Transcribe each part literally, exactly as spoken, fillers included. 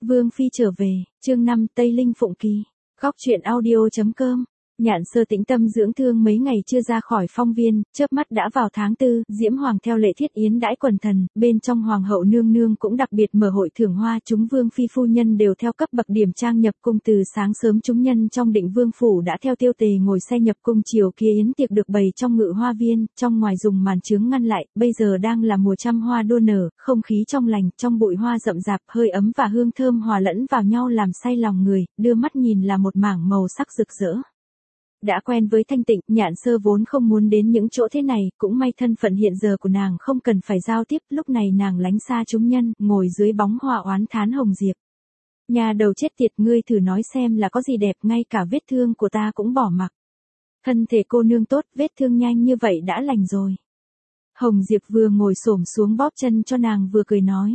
Vương Phi trở về, chương năm Tây Linh Phụng Kỳ. Góc truyện audio.com. Nhạn Sơ tĩnh tâm dưỡng thương mấy ngày chưa ra khỏi phong viên, chớp mắt đã vào tháng tư, Diễm Hoàng theo lệ thiết yến đãi quần thần, bên trong Hoàng hậu nương nương cũng đặc biệt mở hội thưởng hoa, chúng Vương Phi phu nhân đều theo cấp bậc điểm trang nhập cung, từ sáng sớm chúng nhân trong Định Vương phủ đã theo tiêu tề ngồi xe nhập cung, chiều kia yến tiệc được bày trong Ngự Hoa Viên, trong ngoài dùng màn chướng ngăn lại, bây giờ đang là mùa trăm hoa đua nở, không khí trong lành, trong bụi hoa rậm rạp, hơi ấm và hương thơm hòa lẫn vào nhau làm say lòng người, đưa mắt nhìn là một mảng màu sắc rực rỡ. Đã quen với thanh tịnh, Nhạn Sơ vốn không muốn đến những chỗ thế này, cũng may thân phận hiện giờ của nàng không cần phải giao tiếp, lúc này nàng lánh xa chúng nhân, ngồi dưới bóng hoa oán thán Hồng Diệp. Nhà đầu chết tiệt, ngươi thử nói xem là có gì đẹp, ngay cả vết thương của ta cũng bỏ mặc. Thân thể cô nương tốt, vết thương nhanh như vậy đã lành rồi. Hồng Diệp vừa ngồi xổm xuống bóp chân cho nàng vừa cười nói.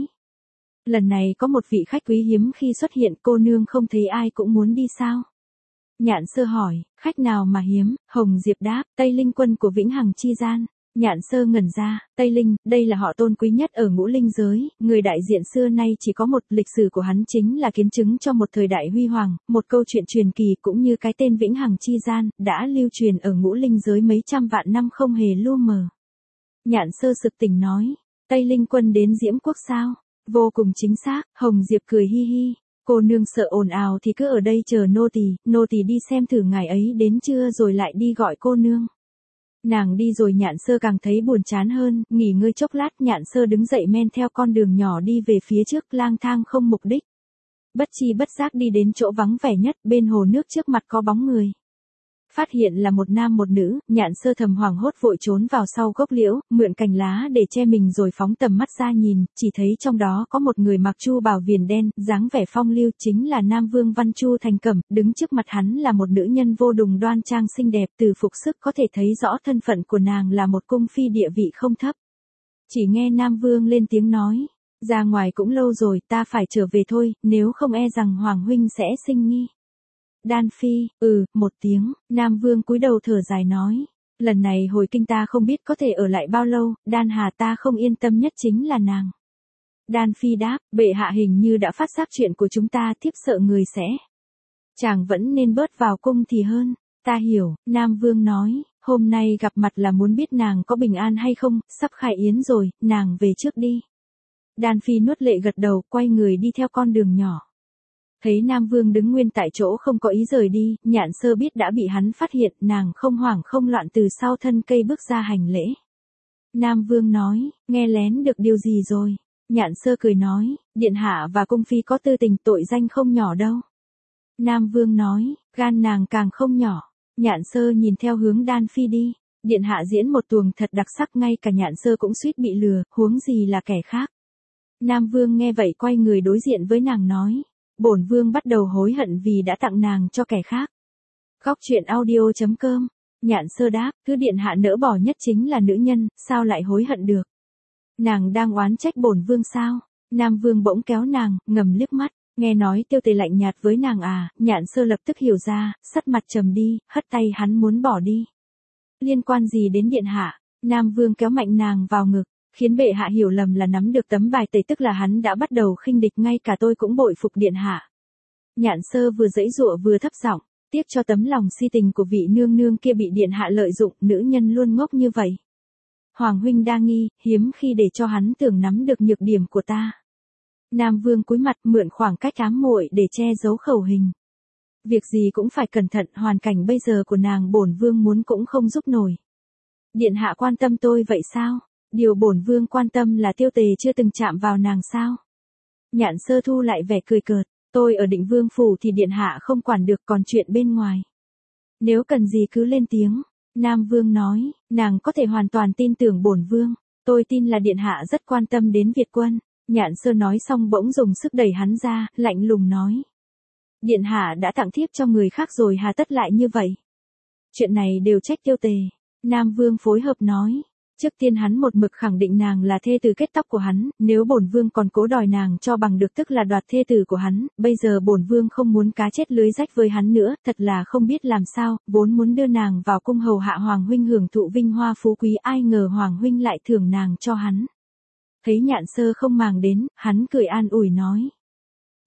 Lần này có một vị khách quý hiếm khi xuất hiện, cô nương không thấy ai cũng muốn đi sao? Nhạn Sơ hỏi, khách nào mà hiếm? Hồng Diệp đáp, Tây Linh quân của Vĩnh Hằng chi gian. Nhạn Sơ ngẩn ra, Tây Linh, đây là họ tôn quý nhất ở ngũ linh giới, người đại diện xưa nay chỉ có một, lịch sử của hắn chính là kiến chứng cho một thời đại huy hoàng, một câu chuyện truyền kỳ cũng như cái tên Vĩnh Hằng chi gian, đã lưu truyền ở ngũ linh giới mấy trăm vạn năm không hề lu mờ. Nhạn Sơ sực tỉnh nói, Tây Linh quân đến Diễm Quốc sao? Vô cùng chính xác, Hồng Diệp cười hi hi. Cô nương sợ ồn ào thì cứ ở đây chờ nô tỳ, nô tỳ đi xem thử ngài ấy đến chưa rồi lại đi gọi cô nương. Nàng đi rồi Nhạn Sơ càng thấy buồn chán hơn, nghỉ ngơi chốc lát Nhạn Sơ đứng dậy men theo con đường nhỏ đi về phía trước, lang thang không mục đích. Bất chi bất giác đi đến chỗ vắng vẻ nhất, bên hồ nước trước mặt có bóng người. Phát hiện là một nam một nữ, Nhạn Sơ thầm hoảng hốt vội trốn vào sau gốc liễu, mượn cành lá để che mình rồi phóng tầm mắt ra nhìn, chỉ thấy trong đó có một người mặc chu bào viền đen, dáng vẻ phong lưu, chính là Nam Vương Văn Chu Thành Cẩm, đứng trước mặt hắn là một nữ nhân vô đùng đoan trang xinh đẹp, từ phục sức có thể thấy rõ thân phận của nàng là một cung phi địa vị không thấp. Chỉ nghe Nam Vương lên tiếng nói, ra ngoài cũng lâu rồi, ta phải trở về thôi, nếu không e rằng Hoàng huynh sẽ sinh nghi. Đan Phi, ừ, một tiếng, Nam Vương cúi đầu thở dài nói, lần này hồi kinh ta không biết có thể ở lại bao lâu, Đan Hà ta không yên tâm nhất chính là nàng. Đan Phi đáp, bệ hạ hình như đã phát giác chuyện của chúng ta, thiếp sợ người sẽ. Chàng vẫn nên bớt vào cung thì hơn, ta hiểu, Nam Vương nói, hôm nay gặp mặt là muốn biết nàng có bình an hay không, sắp khai yến rồi, nàng về trước đi. Đan Phi nuốt lệ gật đầu, quay người đi theo con đường nhỏ. Thấy Nam Vương đứng nguyên tại chỗ không có ý rời đi, Nhạn Sơ biết đã bị hắn phát hiện, nàng không hoảng không loạn từ sau thân cây bước ra hành lễ. Nam Vương nói, nghe lén được điều gì rồi? Nhạn Sơ cười nói, điện hạ và cung phi có tư tình, tội danh không nhỏ đâu. Nam Vương nói, gan nàng càng không nhỏ. Nhạn Sơ nhìn theo hướng Đan Phi đi, điện hạ diễn một tuồng thật đặc sắc, ngay cả Nhạn Sơ cũng suýt bị lừa, huống gì là kẻ khác. Nam Vương nghe vậy quay người đối diện với nàng nói, bổn vương bắt đầu hối hận vì đã tặng nàng cho kẻ khác. Góc truyện audio.com. Nhạn Sơ đáp, thứ điện hạ nỡ bỏ nhất chính là nữ nhân, sao lại hối hận được? Nàng đang oán trách bổn vương sao? Nam Vương bỗng kéo nàng, ngầm liếc mắt, nghe nói tiêu tề lạnh nhạt với nàng à? Nhạn Sơ lập tức hiểu ra, sắt mặt trầm đi, hất tay hắn muốn bỏ đi. Liên quan gì đến điện hạ? Nam Vương kéo mạnh nàng vào ngực, khiến bệ hạ hiểu lầm là nắm được tấm bài tẩy, tức là hắn đã bắt đầu khinh địch, ngay cả tôi cũng bội phục điện hạ. Nhạn Sơ vừa giãy giụa vừa thấp giọng, tiếc cho tấm lòng si tình của vị nương nương kia bị điện hạ lợi dụng, nữ nhân luôn ngốc như vậy. Hoàng huynh đa nghi, hiếm khi để cho hắn tưởng nắm được nhược điểm của ta. Nam Vương cúi mặt mượn khoảng cách ám muội để che giấu khẩu hình. Việc gì cũng phải cẩn thận, hoàn cảnh bây giờ của nàng bổn vương muốn cũng không giúp nổi. Điện hạ quan tâm tôi vậy sao? Điều bổn vương quan tâm là tiêu tề chưa từng chạm vào nàng sao? Nhạn Sơ thu lại vẻ cười cợt, tôi ở Định Vương phủ thì điện hạ không quản được, còn chuyện bên ngoài. Nếu cần gì cứ lên tiếng. Nam Vương nói, nàng có thể hoàn toàn tin tưởng bổn vương, tôi tin là điện hạ rất quan tâm đến Việt quân. Nhạn Sơ nói xong bỗng dùng sức đẩy hắn ra, lạnh lùng nói. Điện hạ đã tặng thiếp cho người khác rồi hà tất lại như vậy? Chuyện này đều trách tiêu tề. Nam Vương phối hợp nói. Trước tiên hắn một mực khẳng định nàng là thê tử kết tóc của hắn, nếu bổn vương còn cố đòi nàng cho bằng được tức là đoạt thê tử của hắn, bây giờ bổn vương không muốn cá chết lưới rách với hắn nữa, thật là không biết làm sao, vốn muốn đưa nàng vào cung hầu hạ Hoàng huynh hưởng thụ vinh hoa phú quý, ai ngờ Hoàng huynh lại thưởng nàng cho hắn. Thấy Nhạn Sơ không màng đến, hắn cười an ủi nói.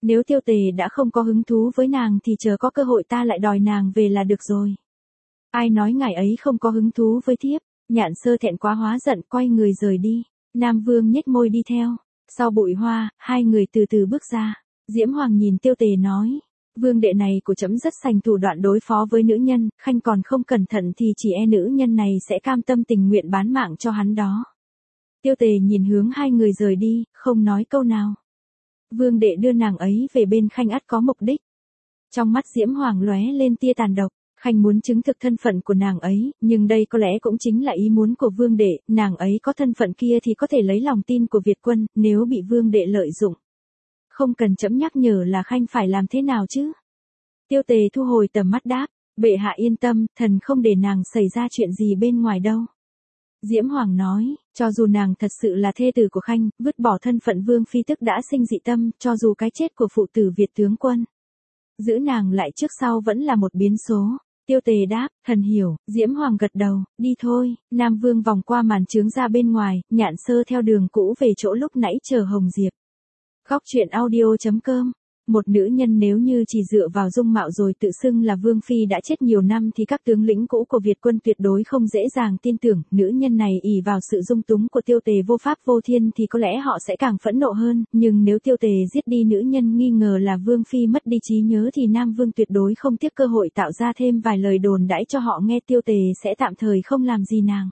Nếu Tiêu Tề đã không có hứng thú với nàng thì chờ có cơ hội ta lại đòi nàng về là được rồi. Ai nói ngài ấy không có hứng thú với thiếp? Nhạn Sơ thẹn quá hóa giận quay người rời đi. Nam Vương nhếch môi đi theo. Sau bụi hoa, hai người từ từ bước ra. Diễm Hoàng nhìn Tiêu Tề nói. Vương đệ này của trẫm rất sành thủ đoạn đối phó với nữ nhân, khanh còn không cẩn thận thì chỉ e nữ nhân này sẽ cam tâm tình nguyện bán mạng cho hắn đó. Tiêu Tề nhìn hướng hai người rời đi, không nói câu nào. Vương đệ đưa nàng ấy về bên khanh ắt có mục đích. Trong mắt Diễm Hoàng lóe lên tia tàn độc. Khanh muốn chứng thực thân phận của nàng ấy, nhưng đây có lẽ cũng chính là ý muốn của vương đệ, nàng ấy có thân phận kia thì có thể lấy lòng tin của Việt quân, nếu bị vương đệ lợi dụng. Không cần trẫm nhắc nhở là Khanh phải làm thế nào chứ. Tiêu Tề thu hồi tầm mắt đáp, bệ hạ yên tâm, thần không để nàng xảy ra chuyện gì bên ngoài đâu. Diễm Hoàng nói, cho dù nàng thật sự là thê tử của Khanh, vứt bỏ thân phận vương phi tức đã sinh dị tâm, cho dù cái chết của phụ tử Việt tướng quân. Giữ nàng lại trước sau vẫn là một biến số. Tiêu Tề đáp, thần hiểu. Diễm Hoàng gật đầu, đi thôi. Nam Vương vòng qua màn trướng ra bên ngoài, Nhạn Sơ theo đường cũ về chỗ lúc nãy chờ Hồng Diệp. Góc truyện audio chấm com. Một nữ nhân nếu như chỉ dựa vào dung mạo rồi tự xưng là vương phi đã chết nhiều năm thì các tướng lĩnh cũ của Việt quân tuyệt đối không dễ dàng tin tưởng. Nữ nhân này ỷ vào sự dung túng của Tiêu Tề vô pháp vô thiên thì có lẽ họ sẽ càng phẫn nộ hơn, nhưng nếu Tiêu Tề giết đi nữ nhân nghi ngờ là vương phi mất đi trí nhớ thì Nam Vương tuyệt đối không tiếc cơ hội tạo ra thêm vài lời đồn đãi cho họ nghe. Tiêu Tề sẽ tạm thời không làm gì nàng.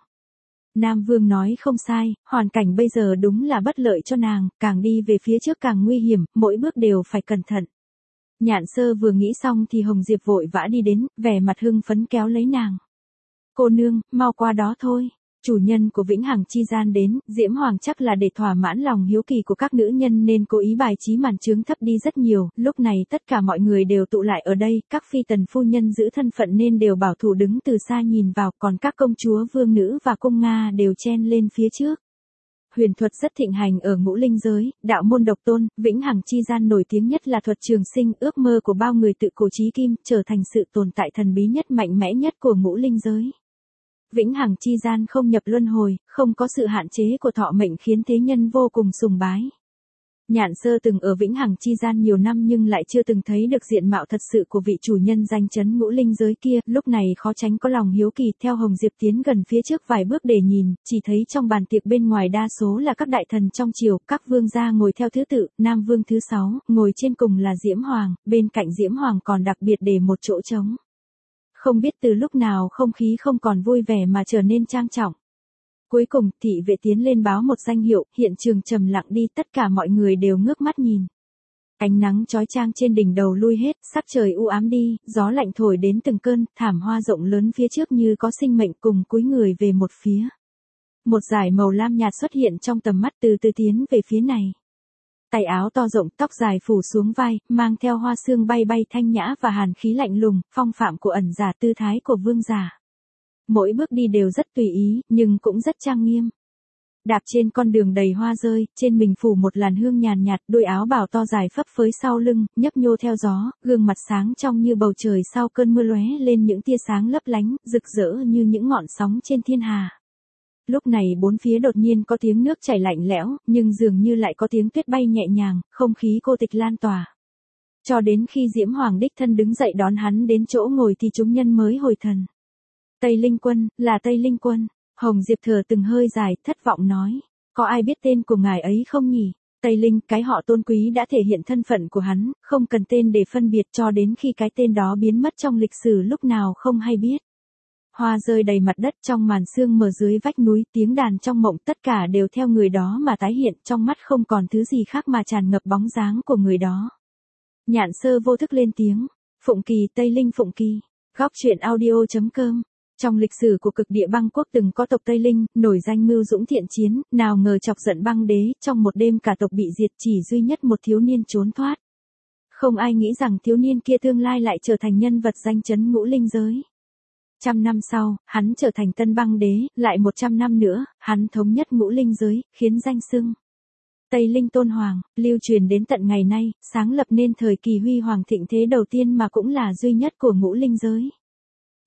Nam Vương nói không sai, hoàn cảnh bây giờ đúng là bất lợi cho nàng, càng đi về phía trước càng nguy hiểm, mỗi bước đều phải cẩn thận. Nhạn Sơ vừa nghĩ xong thì Hồng Diệp vội vã đi đến, vẻ mặt hưng phấn kéo lấy nàng. Cô nương, mau qua đó thôi. Chủ nhân của Vĩnh Hằng Chi Gian đến, Diễm Hoàng chắc là để thỏa mãn lòng hiếu kỳ của các nữ nhân nên cố ý bài trí màn trướng thấp đi rất nhiều, lúc này tất cả mọi người đều tụ lại ở đây, các phi tần phu nhân giữ thân phận nên đều bảo thủ đứng từ xa nhìn vào, còn các công chúa vương nữ và cung Nga đều chen lên phía trước. Huyền thuật rất thịnh hành ở ngũ linh giới, đạo môn độc tôn, Vĩnh Hằng Chi Gian nổi tiếng nhất là thuật trường sinh, ước mơ của bao người tự cổ chí kim, trở thành sự tồn tại thần bí nhất mạnh mẽ nhất của ngũ linh giới. Vĩnh Hằng Chi Gian không nhập luân hồi, không có sự hạn chế của thọ mệnh khiến thế nhân vô cùng sùng bái. Nhạn Sơ từng ở Vĩnh Hằng Chi Gian nhiều năm nhưng lại chưa từng thấy được diện mạo thật sự của vị chủ nhân danh chấn ngũ linh giới kia, lúc này khó tránh có lòng hiếu kỳ. Theo Hồng Diệp tiến gần phía trước vài bước để nhìn, chỉ thấy trong bàn tiệc bên ngoài đa số là các đại thần trong triều, các vương gia ngồi theo thứ tự, Nam Vương thứ sáu, ngồi trên cùng là Diễm Hoàng, bên cạnh Diễm Hoàng còn đặc biệt để một chỗ trống. Không biết từ lúc nào không khí không còn vui vẻ mà trở nên trang trọng. Cuối cùng, thị vệ tiến lên báo một danh hiệu, hiện trường trầm lặng đi, tất cả mọi người đều ngước mắt nhìn. Ánh nắng chói chang trên đỉnh đầu lui hết, sắc trời u ám đi, gió lạnh thổi đến từng cơn, thảm hoa rộng lớn phía trước như có sinh mệnh cùng cúi người về một phía. Một dải màu lam nhạt xuất hiện trong tầm mắt từ từ tiến về phía này. Tay áo to rộng, tóc dài phủ xuống vai, mang theo hoa sương bay bay thanh nhã và hàn khí lạnh lùng, phong phạm của ẩn giả tư thái của vương giả. Mỗi bước đi đều rất tùy ý, nhưng cũng rất trang nghiêm. Đạp trên con đường đầy hoa rơi, trên mình phủ một làn hương nhàn nhạt, đôi áo bào to dài phấp phới sau lưng, nhấp nhô theo gió, gương mặt sáng trong như bầu trời sau cơn mưa lóe lên những tia sáng lấp lánh, rực rỡ như những ngọn sóng trên thiên hà. Lúc này bốn phía đột nhiên có tiếng nước chảy lạnh lẽo, nhưng dường như lại có tiếng tuyết bay nhẹ nhàng, không khí cô tịch lan tỏa. Cho đến khi Diễm Hoàng đích thân đứng dậy đón hắn đến chỗ ngồi thì chúng nhân mới hồi thần. Tây Linh Quân, là Tây Linh Quân. Hồng Diệp thở từng hơi dài, thất vọng nói. Có ai biết tên của ngài ấy không nhỉ? Tây Linh, cái họ tôn quý đã thể hiện thân phận của hắn, không cần tên để phân biệt cho đến khi cái tên đó biến mất trong lịch sử lúc nào không hay biết. Hoa rơi đầy mặt đất trong màn sương mờ dưới vách núi, tiếng đàn trong mộng tất cả đều theo người đó mà tái hiện, trong mắt không còn thứ gì khác mà tràn ngập bóng dáng của người đó. Nhạn Sơ vô thức lên tiếng. Phụng Kỳ, Tây Linh Phụng Kỳ. Góc truyện audio chấm com. Trong lịch sử của cực địa băng quốc từng có tộc Tây Linh, nổi danh mưu dũng thiện chiến, nào ngờ chọc giận băng đế, trong một đêm cả tộc bị diệt, chỉ duy nhất một thiếu niên trốn thoát. Không ai nghĩ rằng thiếu niên kia tương lai lại trở thành nhân vật danh chấn ngũ linh giới. Trăm năm sau, hắn trở thành tân băng đế, lại một trăm năm nữa, hắn thống nhất ngũ linh giới, khiến danh xưng Tây Linh Tôn Hoàng, lưu truyền đến tận ngày nay, sáng lập nên thời kỳ huy hoàng thịnh thế đầu tiên mà cũng là duy nhất của ngũ linh giới.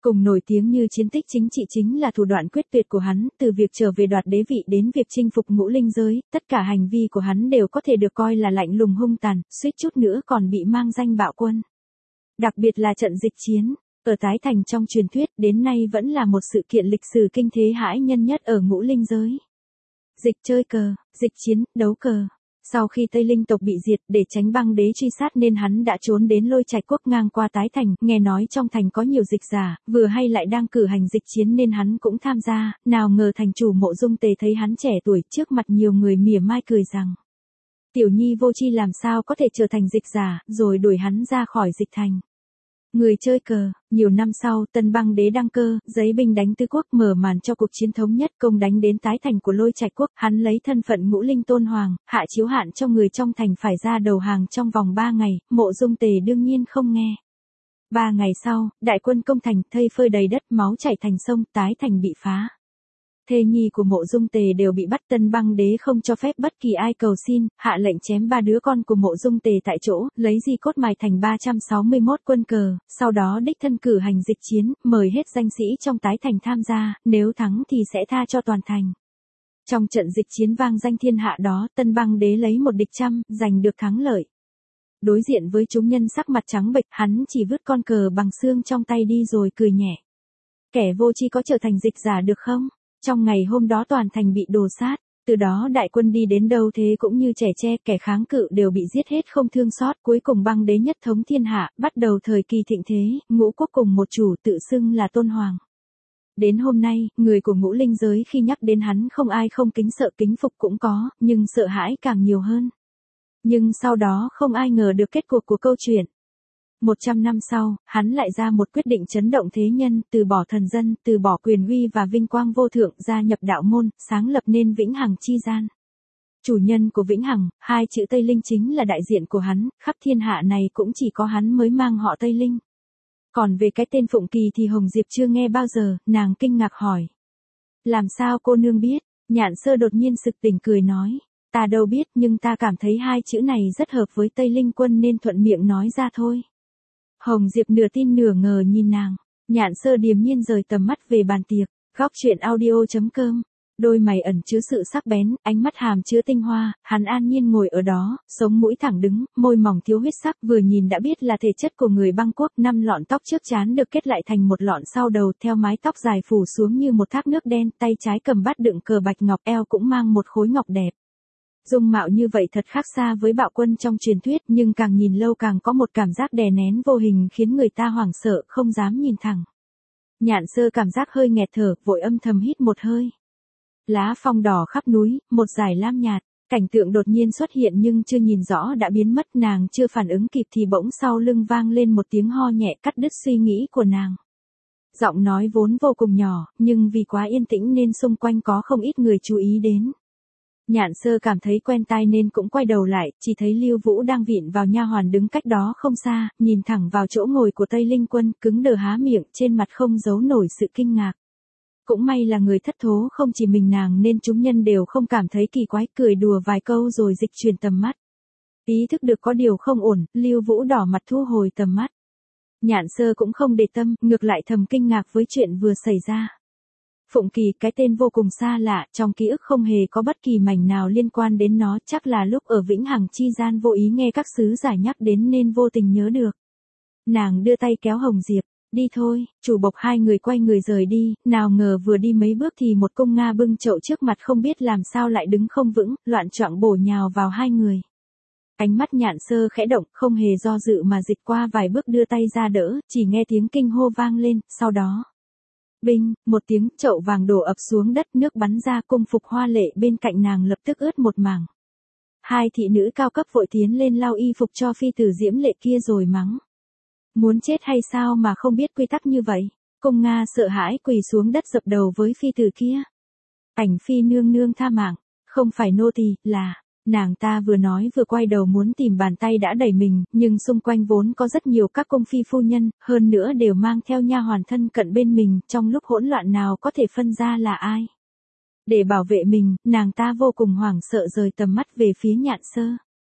Cùng nổi tiếng như chiến tích chính trị chính là thủ đoạn quyết tuyệt của hắn, từ việc trở về đoạt đế vị đến việc chinh phục ngũ linh giới, tất cả hành vi của hắn đều có thể được coi là lạnh lùng hung tàn, suýt chút nữa còn bị mang danh bạo quân. Đặc biệt là trận dịch chiến, ở Tái Thành trong truyền thuyết đến nay vẫn là một sự kiện lịch sử kinh thế hãi nhân nhất ở ngũ linh giới. Dịch chơi cờ, dịch chiến, đấu cờ. Sau khi Tây Linh tộc bị diệt để tránh băng đế truy sát nên hắn đã trốn đến Lôi Trạch quốc ngang qua Tái Thành, nghe nói trong thành có nhiều dịch giả, vừa hay lại đang cử hành dịch chiến nên hắn cũng tham gia, nào ngờ thành chủ Mộ Dung Tề thấy hắn trẻ tuổi trước mặt nhiều người mỉa mai cười rằng. Tiểu nhi vô tri làm sao có thể trở thành dịch giả, rồi đuổi hắn ra khỏi dịch thành. Người chơi cờ, nhiều năm sau, Tân Băng Đế đăng cơ, giấy binh đánh tứ quốc mở màn cho cuộc chiến thống nhất công đánh đến Tái Thành của Lôi Trạch quốc, hắn lấy thân phận ngũ linh tôn hoàng, hạ chiếu hạn cho người trong thành phải ra đầu hàng trong vòng ba ngày, Mộ Dung Tề đương nhiên không nghe. Ba ngày sau, đại quân công thành, thây phơi đầy đất, máu chảy thành sông, Tái Thành bị phá. Thê nhi của Mộ Dung Tề đều bị bắt, Tân Băng Đế không cho phép bất kỳ ai cầu xin, hạ lệnh chém ba đứa con của Mộ Dung Tề tại chỗ, lấy di cốt mài thành ba trăm sáu mươi mốt quân cờ, sau đó đích thân cử hành dịch chiến, mời hết danh sĩ trong Tái Thành tham gia, nếu thắng thì sẽ tha cho toàn thành. Trong trận dịch chiến vang danh thiên hạ đó, Tân Băng Đế lấy một địch trăm, giành được thắng lợi. Đối diện với chúng nhân sắc mặt trắng bệch, hắn chỉ vứt con cờ bằng xương trong tay đi rồi cười nhẹ. Kẻ vô tri có trở thành dịch giả được không? Trong ngày hôm đó toàn thành bị đồ sát, từ đó đại quân đi đến đâu thế cũng như trẻ tre, kẻ kháng cự đều bị giết hết không thương xót, cuối cùng Băng Đế nhất thống thiên hạ, bắt đầu thời kỳ thịnh thế, ngũ quốc cùng một chủ tự xưng là Tôn Hoàng. Đến hôm nay, người của ngũ linh giới khi nhắc đến hắn không ai không kính sợ, kính phục cũng có, nhưng sợ hãi càng nhiều hơn. Nhưng sau đó không ai ngờ được kết cục của câu chuyện. Một trăm năm sau, hắn lại ra một quyết định chấn động thế nhân, từ bỏ thần dân, từ bỏ quyền uy và vinh quang vô thượng, gia nhập đạo môn, sáng lập nên Vĩnh Hằng chi gian. Chủ nhân của Vĩnh Hằng, hai chữ Tây Linh chính là đại diện của hắn, khắp thiên hạ này cũng chỉ có hắn mới mang họ Tây Linh. Còn về cái tên Phụng Kỳ thì Hồng Diệp chưa nghe bao giờ, nàng kinh ngạc hỏi. Làm sao cô nương biết? Nhạn Sơ đột nhiên sực tỉnh cười nói. Ta đâu biết, nhưng ta cảm thấy hai chữ này rất hợp với Tây Linh quân nên thuận miệng nói ra thôi. Hồng Diệp nửa tin nửa ngờ nhìn nàng, Nhạn Sơ điềm nhiên rời tầm mắt về bàn tiệc, góc truyện audio chấm com. Đôi mày ẩn chứa sự sắc bén, ánh mắt hàm chứa tinh hoa, hắn an nhiên ngồi ở đó, sống mũi thẳng đứng, môi mỏng thiếu huyết sắc, vừa nhìn đã biết là thể chất của người băng quốc, năm lọn tóc trước trán được kết lại thành một lọn sau đầu, theo mái tóc dài phủ xuống như một thác nước đen, tay trái cầm bát đựng cờ bạch ngọc, eo cũng mang một khối ngọc đẹp. Dung mạo như vậy thật khác xa với bạo quân trong truyền thuyết, nhưng càng nhìn lâu càng có một cảm giác đè nén vô hình khiến người ta hoảng sợ, không dám nhìn thẳng. Nhạn Sơ cảm giác hơi nghẹt thở, vội âm thầm hít một hơi. Lá phong đỏ khắp núi, một dải lam nhạt, cảnh tượng đột nhiên xuất hiện nhưng chưa nhìn rõ đã biến mất, nàng chưa phản ứng kịp thì bỗng sau lưng vang lên một tiếng ho nhẹ cắt đứt suy nghĩ của nàng. Giọng nói vốn vô cùng nhỏ, nhưng vì quá yên tĩnh nên xung quanh có không ít người chú ý đến. Nhạn Sơ cảm thấy quen tai nên cũng quay đầu lại, chỉ thấy Lưu Vũ đang vịn vào nha hoàn đứng cách đó không xa, nhìn thẳng vào chỗ ngồi của Tây Linh quân, cứng đờ há miệng, trên mặt không giấu nổi sự kinh ngạc. Cũng may là người thất thố không chỉ mình nàng nên chúng nhân đều không cảm thấy kỳ quái, cười đùa vài câu rồi dịch chuyển tầm mắt. Ý thức được có điều không ổn, Lưu Vũ đỏ mặt thu hồi tầm mắt. Nhạn Sơ cũng không để tâm, ngược lại thầm kinh ngạc với chuyện vừa xảy ra. Phụng Kỳ, cái tên vô cùng xa lạ, trong ký ức không hề có bất kỳ mảnh nào liên quan đến nó, chắc là lúc ở Vĩnh Hằng chi gian vô ý nghe các sứ giả nhắc đến nên vô tình nhớ được. Nàng đưa tay kéo Hồng Diệp, đi thôi, chủ bộc hai người quay người rời đi, nào ngờ vừa đi mấy bước thì một công Nga bưng chậu trước mặt không biết làm sao lại đứng không vững, loạn choạng bổ nhào vào hai người. Ánh mắt Nhạn Sơ khẽ động, không hề do dự mà dịch qua vài bước đưa tay ra đỡ, chỉ nghe tiếng kinh hô vang lên, sau đó. Binh, một tiếng, chậu vàng đổ ập xuống đất, nước bắn ra, cung phục hoa lệ bên cạnh nàng lập tức ướt một mảng. Hai thị nữ cao cấp vội tiến lên lau y phục cho phi tử diễm lệ kia rồi mắng. Muốn chết hay sao mà không biết quy tắc như vậy? Cung Nga sợ hãi quỳ xuống đất dập đầu với phi tử kia. Ảnh phi nương nương tha mạng, không phải nô tỳ, là... Nàng ta vừa nói vừa quay đầu muốn tìm bàn tay đã đẩy mình, nhưng xung quanh vốn có rất nhiều các cung phi phu nhân, hơn nữa đều mang theo nha hoàn thân cận bên mình, trong lúc hỗn loạn nào có thể phân ra là ai. Để bảo vệ mình, nàng ta vô cùng hoảng sợ rời tầm mắt về phía Nhạn Sơ.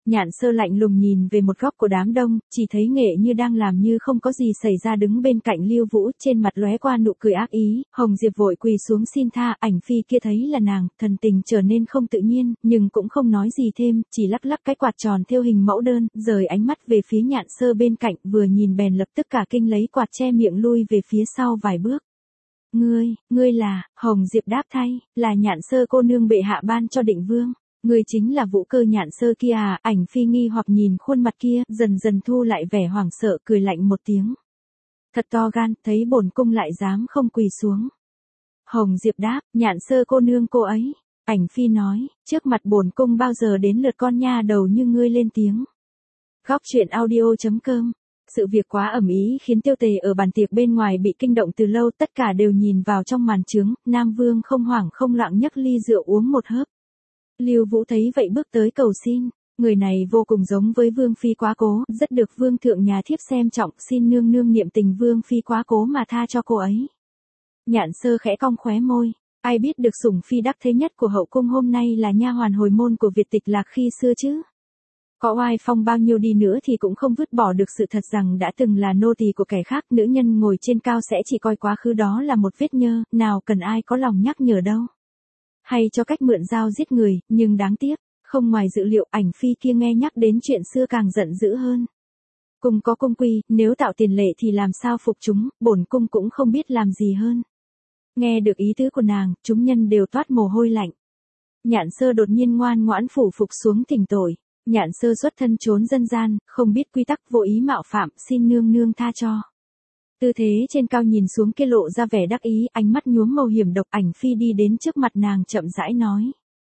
Nhạn Sơ lạnh lùng nhìn về một góc của đám đông, chỉ thấy Nghệ Như đang làm như không có gì xảy ra đứng bên cạnh Lưu Vũ, trên mặt lóe qua nụ cười ác ý. Hồng Diệp vội quỳ xuống xin tha, ảnh phi kia thấy là nàng, thần tình trở nên không tự nhiên, nhưng cũng không nói gì thêm, chỉ lắc lắc cái quạt tròn thêu hình mẫu đơn, rời ánh mắt về phía Nhạn Sơ bên cạnh, vừa nhìn bèn lập tức cả kinh lấy quạt che miệng lui về phía sau vài bước. Ngươi, ngươi là, Hồng Diệp đáp thay, là Nhạn Sơ cô nương bệ hạ ban cho Định Vương. Ngươi chính là Vũ Cơ Nhạn Sơ kia à? Ảnh phi nghi hoặc nhìn khuôn mặt kia, dần dần thu lại vẻ hoảng sợ, cười lạnh một tiếng. Thật to gan, thấy bổn cung lại dám không quỳ xuống. Hồng Diệp đáp, Nhạn Sơ cô nương cô ấy. Ảnh phi nói, trước mặt bổn cung bao giờ đến lượt con nha đầu như ngươi lên tiếng. Góc truyện audio chấm com. Sự việc quá ầm ĩ khiến Tiêu Tề ở bàn tiệc bên ngoài bị kinh động từ lâu, tất cả đều nhìn vào trong màn trướng. Nam Vương không hoảng không loạn nhấc ly rượu uống một hớp. Lưu Vũ thấy vậy bước tới cầu xin, người này vô cùng giống với Vương phi quá cố, rất được Vương thượng nhà thiếp xem trọng, xin nương nương niệm tình Vương phi quá cố mà tha cho cô ấy. Nhạn Sơ khẽ cong khóe môi, ai biết được sủng phi đắc thế nhất của hậu cung hôm nay là nha hoàn hồi môn của Việt Tịch Lạc khi xưa chứ. Có oai phong bao nhiêu đi nữa thì cũng không vứt bỏ được sự thật rằng đã từng là nô tỳ của kẻ khác, nữ nhân ngồi trên cao sẽ chỉ coi quá khứ đó là một vết nhơ, nào cần ai có lòng nhắc nhở đâu. Hay cho cách mượn dao giết người, nhưng đáng tiếc, không ngoài dự liệu ảnh phi kia nghe nhắc đến chuyện xưa càng giận dữ hơn. Cung có cung quy, nếu tạo tiền lệ thì làm sao phục chúng, bổn cung cũng không biết làm gì hơn. Nghe được ý tứ của nàng, chúng nhân đều toát mồ hôi lạnh. Nhạn Sơ đột nhiên ngoan ngoãn phủ phục xuống thỉnh tội. Nhạn Sơ xuất thân trốn dân gian, không biết quy tắc, vô ý mạo phạm, xin nương nương tha cho. Tư thế trên cao nhìn xuống kia lộ ra vẻ đắc ý, ánh mắt nhuốm màu hiểm độc. Ảnh phi đi đến trước mặt nàng chậm rãi nói.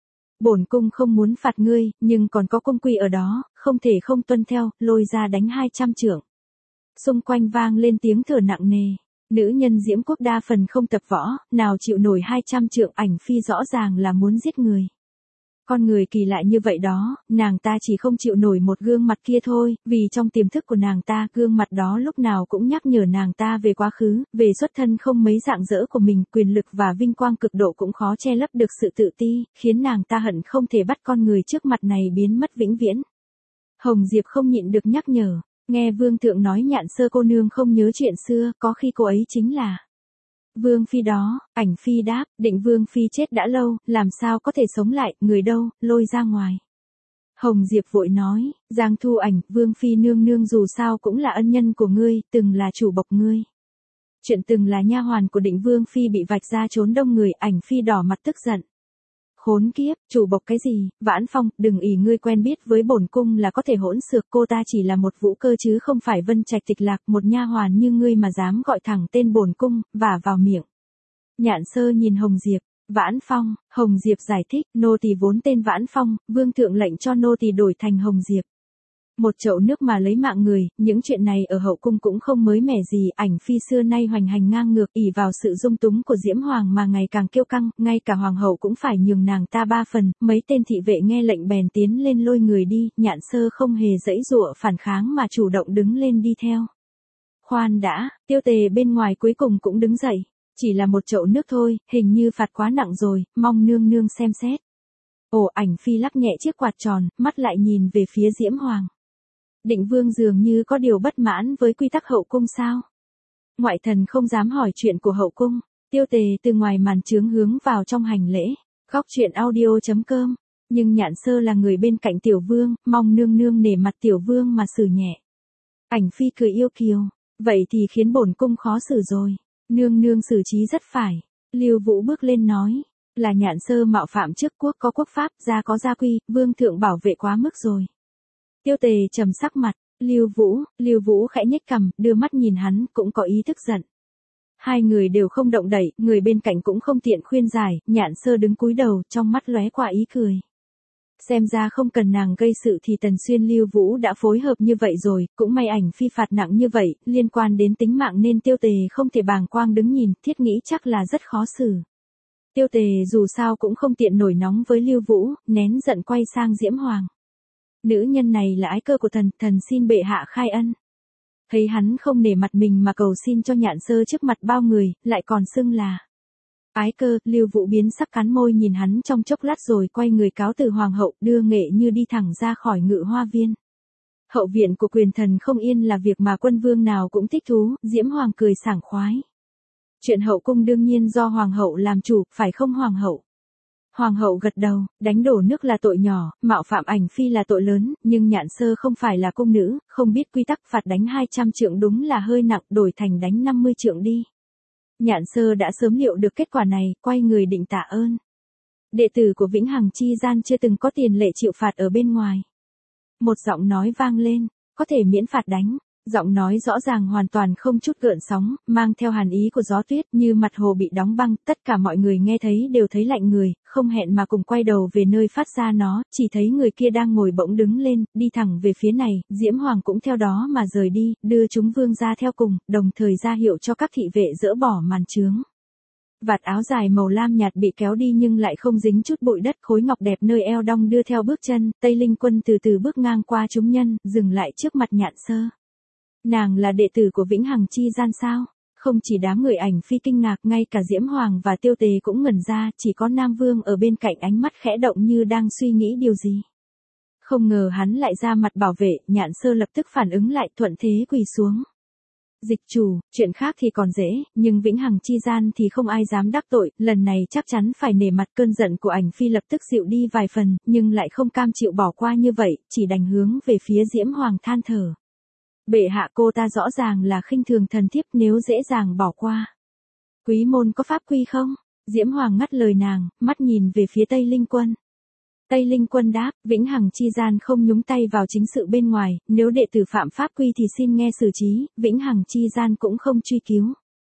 Bổn cung không muốn phạt ngươi, nhưng còn có cung quy ở đó, không thể không tuân theo, lôi ra đánh hai trăm trượng. Xung quanh vang lên tiếng thở nặng nề. Nữ nhân Diễm Quốc đa phần không tập võ, nào chịu nổi hai trăm trượng. Ảnh phi rõ ràng là muốn giết người. Con người kỳ lạ như vậy đó, nàng ta chỉ không chịu nổi một gương mặt kia thôi, vì trong tiềm thức của nàng ta, gương mặt đó lúc nào cũng nhắc nhở nàng ta về quá khứ, về xuất thân không mấy rạng rỡ của mình, quyền lực và vinh quang cực độ cũng khó che lấp được sự tự ti, khiến nàng ta hận không thể bắt con người trước mặt này biến mất vĩnh viễn. Hồng Diệp không nhịn được nhắc nhở, nghe Vương thượng nói Nhạn Sơ cô nương không nhớ chuyện xưa, có khi cô ấy chính là Vương phi đó. Ảnh phi đáp, Định Vương phi chết đã lâu, làm sao có thể sống lại, người đâu, lôi ra ngoài. Hồng Diệp vội nói, Giang Thu Ảnh, Vương phi nương nương dù sao cũng là ân nhân của ngươi, từng là chủ bộc ngươi. Chuyện từng là nha hoàn của Định Vương phi bị vạch ra trốn đông người. Ảnh phi đỏ mặt tức giận. Khốn kiếp, chủ bộc cái gì, Vãn Phong, đừng ỷ ngươi quen biết với bổn cung là có thể hỗn xược, cô ta chỉ là một Vũ Cơ chứ không phải Vân Trạch Tịch Lạc, một nha hoàn như ngươi mà dám gọi thẳng tên bổn cung, vả vào miệng. Nhạn Sơ nhìn Hồng Diệp, Vãn Phong. Hồng Diệp giải thích, nô tỳ vốn tên Vãn Phong, Vương thượng lệnh cho nô tỳ đổi thành Hồng Diệp. Một chậu nước mà lấy mạng người, những chuyện này ở hậu cung cũng không mới mẻ gì. Ảnh phi xưa nay hoành hành ngang ngược, ỷ vào sự dung túng của Diễm Hoàng mà ngày càng kiêu căng, ngay cả hoàng hậu cũng phải nhường nàng ta ba phần. Mấy tên thị vệ nghe lệnh bèn tiến lên lôi người đi, Nhạn Sơ không hề giãy giụa phản kháng mà chủ động đứng lên đi theo. Khoan đã, Tiêu Tề bên ngoài cuối cùng cũng đứng dậy, chỉ là một chậu nước thôi, hình như phạt quá nặng rồi, mong nương nương xem xét. Ồ, ảnh phi lắc nhẹ chiếc quạt tròn, mắt lại nhìn về phía Diễm Hoàng. Định Vương dường như có điều bất mãn với quy tắc hậu cung sao? Ngoại thần không dám hỏi chuyện của hậu cung. Tiêu Tề từ ngoài màn trướng hướng vào trong hành lễ. Góc truyện audio chấm com. Nhưng Nhạn Sơ là người bên cạnh Tiểu Vương, mong nương nương nể mặt Tiểu Vương mà xử nhẹ. Ảnh phi cười yêu kiều. Vậy thì khiến bổn cung khó xử rồi. Nương nương xử trí rất phải. Lưu Vũ bước lên nói. Là Nhạn Sơ mạo phạm trước quốc có quốc pháp, gia có gia quy, Vương thượng bảo vệ quá mức rồi. Tiêu Tề trầm sắc mặt, Lưu Vũ, Lưu Vũ khẽ nhếch cằm, đưa mắt nhìn hắn, cũng có ý tức giận. Hai người đều không động đậy, người bên cạnh cũng không tiện khuyên giải, Nhạn Sơ đứng cúi đầu, trong mắt lóe qua ý cười. Xem ra không cần nàng gây sự thì Tần Xuyên Lưu Vũ đã phối hợp như vậy rồi, cũng may ảnh phi phạt nặng như vậy, liên quan đến tính mạng nên Tiêu Tề không thể bàng quang đứng nhìn, thiết nghĩ chắc là rất khó xử. Tiêu Tề dù sao cũng không tiện nổi nóng với Lưu Vũ, nén giận quay sang Diễm Hoàng. Nữ nhân này là ái cơ của thần, thần xin bệ hạ khai ân. Thấy hắn không nể mặt mình mà cầu xin cho Nhạn Sơ trước mặt bao người, lại còn xưng là Ái cơ, Lưu Vũ biến sắc cắn môi nhìn hắn trong chốc lát rồi quay người cáo từ hoàng hậu, đưa Nghệ Như đi thẳng ra khỏi Ngự Hoa Viên. Hậu viện của quyền thần không yên là việc mà quân vương nào cũng thích thú, Diễm Hoàng cười sảng khoái. Chuyện hậu cung đương nhiên do hoàng hậu làm chủ, phải không hoàng hậu? Hoàng hậu gật đầu, đánh đổ nước là tội nhỏ, mạo phạm ảnh phi là tội lớn, nhưng Nhạn Sơ không phải là cung nữ, không biết quy tắc, phạt đánh hai trăm trượng đúng là hơi nặng, đổi thành đánh năm mươi trượng đi. Nhạn Sơ đã sớm liệu được kết quả này, quay người định tạ ơn. Đệ tử của Vĩnh Hằng chi gian chưa từng có tiền lệ chịu phạt ở bên ngoài. Một giọng nói vang lên, có thể miễn phạt đánh. Giọng nói rõ ràng hoàn toàn không chút gợn sóng, mang theo hàn ý của gió tuyết như mặt hồ bị đóng băng, tất cả mọi người nghe thấy đều thấy lạnh người, không hẹn mà cùng quay đầu về nơi phát ra nó, chỉ thấy người kia đang ngồi bỗng đứng lên, đi thẳng về phía này, Diễm Hoàng cũng theo đó mà rời đi, đưa chúng vương ra theo cùng, đồng thời ra hiệu cho các thị vệ dỡ bỏ màn trướng. Vạt áo dài màu lam nhạt bị kéo đi nhưng lại không dính chút bụi đất, khối ngọc đẹp nơi eo đong đưa theo bước chân, Tây Linh Quân từ từ bước ngang qua chúng nhân, dừng lại trước mặt Nhạn Sơ. Nàng là đệ tử của Vĩnh Hằng chi gian sao? Không chỉ đám người ảnh phi kinh ngạc, ngay cả Diễm Hoàng và Tiêu Tề cũng ngẩn ra, chỉ có Nam Vương ở bên cạnh ánh mắt khẽ động như đang suy nghĩ điều gì. Không ngờ hắn lại ra mặt bảo vệ, Nhạn Sơ lập tức phản ứng lại, thuận thế quỳ xuống. Dịch chủ, chuyện khác thì còn dễ, nhưng Vĩnh Hằng chi gian thì không ai dám đắc tội, lần này chắc chắn phải nể mặt. Cơn giận của ảnh phi lập tức dịu đi vài phần, nhưng lại không cam chịu bỏ qua như vậy, chỉ đành hướng về phía Diễm Hoàng than thở. Bệ hạ, cô ta rõ ràng là khinh thường thần thiếp, nếu dễ dàng bỏ qua. Quý môn có pháp quy không? Diễm Hoàng ngắt lời nàng, mắt nhìn về phía Tây Linh Quân. Tây Linh Quân đáp, Vĩnh Hằng chi gian không nhúng tay vào chính sự bên ngoài, nếu đệ tử phạm pháp quy thì xin nghe xử trí, Vĩnh Hằng chi gian cũng không truy cứu.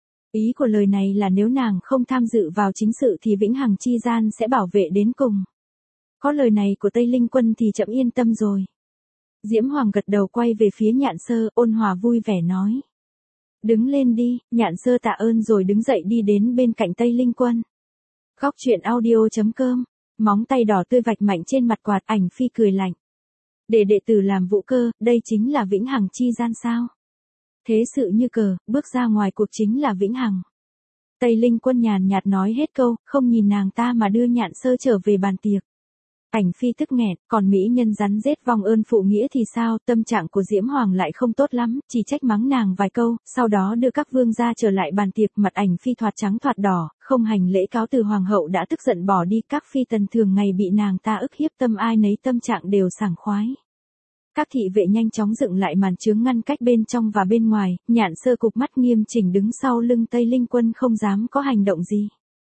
Ý của lời này là nếu nàng không tham dự vào chính sự thì Vĩnh Hằng chi gian sẽ bảo vệ đến cùng. Có lời này của Tây Linh Quân thì trẫm yên tâm rồi. Diễm Hoàng gật đầu, quay về phía Nhạn Sơ, ôn hòa vui vẻ nói. Đứng lên đi. Nhạn Sơ tạ ơn rồi đứng dậy đi đến bên cạnh Tây Linh Quân. Góc truyện audio chấm com, móng tay đỏ tươi vạch mạnh trên mặt quạt, ảnh phi cười lạnh. Để đệ tử làm vũ cơ, đây chính là Vĩnh Hằng chi gian sao? Thế sự như cờ, bước ra ngoài cuộc chính là Vĩnh Hằng. Tây Linh Quân nhàn nhạt nói hết câu, không nhìn nàng ta mà đưa Nhạn Sơ trở về bàn tiệc. Ảnh phi tức nghẹn, còn mỹ nhân rắn rết vong ơn phụ nghĩa thì sao? Tâm trạng của Diễm Hoàng lại không tốt lắm, chỉ trách mắng nàng vài câu, sau đó đưa các vương gia trở lại bàn tiệc. Mặt ảnh phi thoạt trắng thoạt đỏ, không hành lễ cáo từ hoàng hậu đã tức giận bỏ đi. Các phi tần thường ngày bị nàng ta ức hiếp, tâm ai nấy tâm trạng đều sảng khoái. Các thị vệ nhanh chóng dựng lại màn trướng ngăn cách bên trong và bên ngoài, Nhạn Sơ cụp mắt nghiêm chỉnh đứng sau lưng Tây Linh Quân, không dám có hành động gì.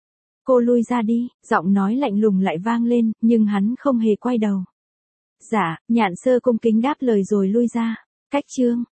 Cô lui ra đi, giọng nói lạnh lùng lại vang lên, nhưng hắn không hề quay đầu. Dạ, Nhạn Sơ cung kính đáp lời rồi lui ra. Cách chương